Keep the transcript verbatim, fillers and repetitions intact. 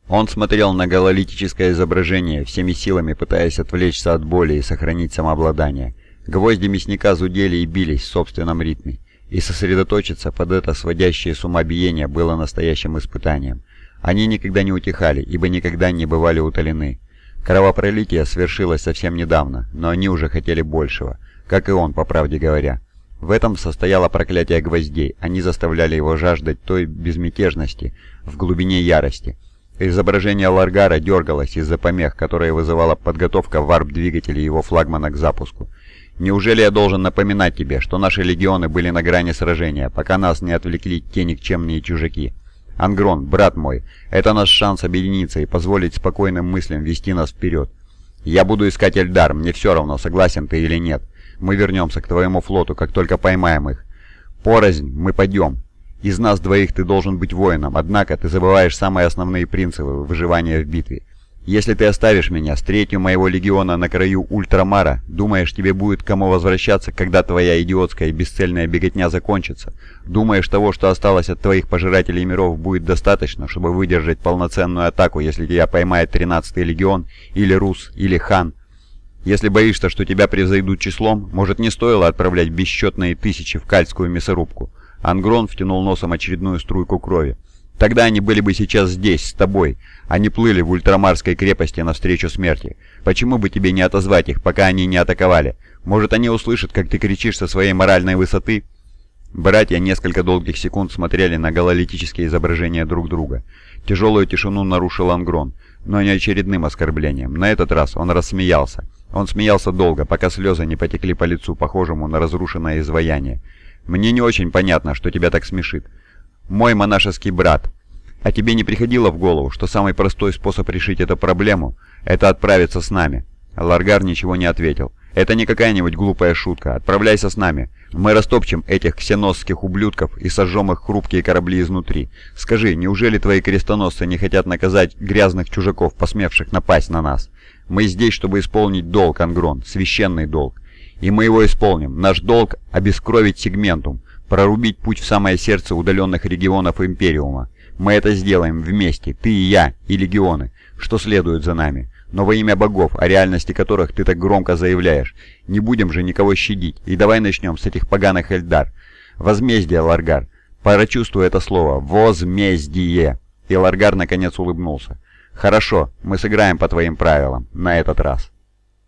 Он смотрел на гололитическое изображение, всеми силами пытаясь отвлечься от боли и сохранить самообладание. Гвозди мясника зудели и бились в собственном ритме, и сосредоточиться под это сводящее с ума биение было настоящим испытанием. Они никогда не утихали, ибо никогда не бывали утолены. Кровопролитие свершилось совсем недавно, но они уже хотели большего, как и он, по правде говоря. В этом состояло проклятие гвоздей, они заставляли его жаждать той безмятежности в глубине ярости. Изображение Ларгара дергалось из-за помех, которые вызывала подготовка варп-двигателей его флагмана к запуску. «Неужели я должен напоминать тебе, что наши легионы были на грани сражения, пока нас не отвлекли те никчемные чужаки? Ангрон, брат мой, это наш шанс объединиться и позволить спокойным мыслям вести нас вперед. Я буду искать Эльдар, мне все равно, согласен ты или нет. Мы вернемся к твоему флоту, как только поймаем их. Порознь мы пойдем. Из нас двоих ты должен быть воином, однако ты забываешь самые основные принципы выживания в битве. Если ты оставишь меня с третью моего легиона на краю Ультрамара, думаешь, тебе будет к кому возвращаться, когда твоя идиотская и бесцельная беготня закончится? Думаешь, того, что осталось от твоих пожирателей миров, будет достаточно, чтобы выдержать полноценную атаку, если тебя поймает тринадцатый легион, или Рус, или Хан? Если боишься, что тебя превзойдут числом, может, не стоило отправлять бесчетные тысячи в кальскую мясорубку?» Ангрон втянул носом очередную струйку крови. «Тогда они были бы сейчас здесь, с тобой. Они плыли в Ультрамарской крепости навстречу смерти. Почему бы тебе не отозвать их, пока они не атаковали? Может, они услышат, как ты кричишь со своей моральной высоты?» Братья несколько долгих секунд смотрели на гололитические изображения друг друга. Тяжелую тишину нарушил Ангрон, но не очередным оскорблением. На этот раз он рассмеялся. Он смеялся долго, пока слезы не потекли по лицу, похожему на разрушенное изваяние. «Мне не очень понятно, что тебя так смешит. Мой монашеский брат. А тебе не приходило в голову, что самый простой способ решить эту проблему – это отправиться с нами?» Ларгар ничего не ответил. «Это не какая-нибудь глупая шутка. Отправляйся с нами. Мы растопчем этих ксеносских ублюдков и сожжем их хрупкие корабли изнутри. Скажи, неужели твои крестоносцы не хотят наказать грязных чужаков, посмевших напасть на нас? Мы здесь, чтобы исполнить долг, Ангрон, священный долг. И мы его исполним. Наш долг – обескровить сегментум, прорубить путь в самое сердце удаленных регионов Империума. Мы это сделаем вместе, ты и я, и легионы, что следует за нами. Но во имя богов, о реальности которых ты так громко заявляешь, не будем же никого щадить. И давай начнем с этих поганых Эльдар. Возмездие, Ларгар. Прочувствуй это слово. Возмездие. И Ларгар наконец улыбнулся. Хорошо, мы сыграем по твоим правилам, на этот раз.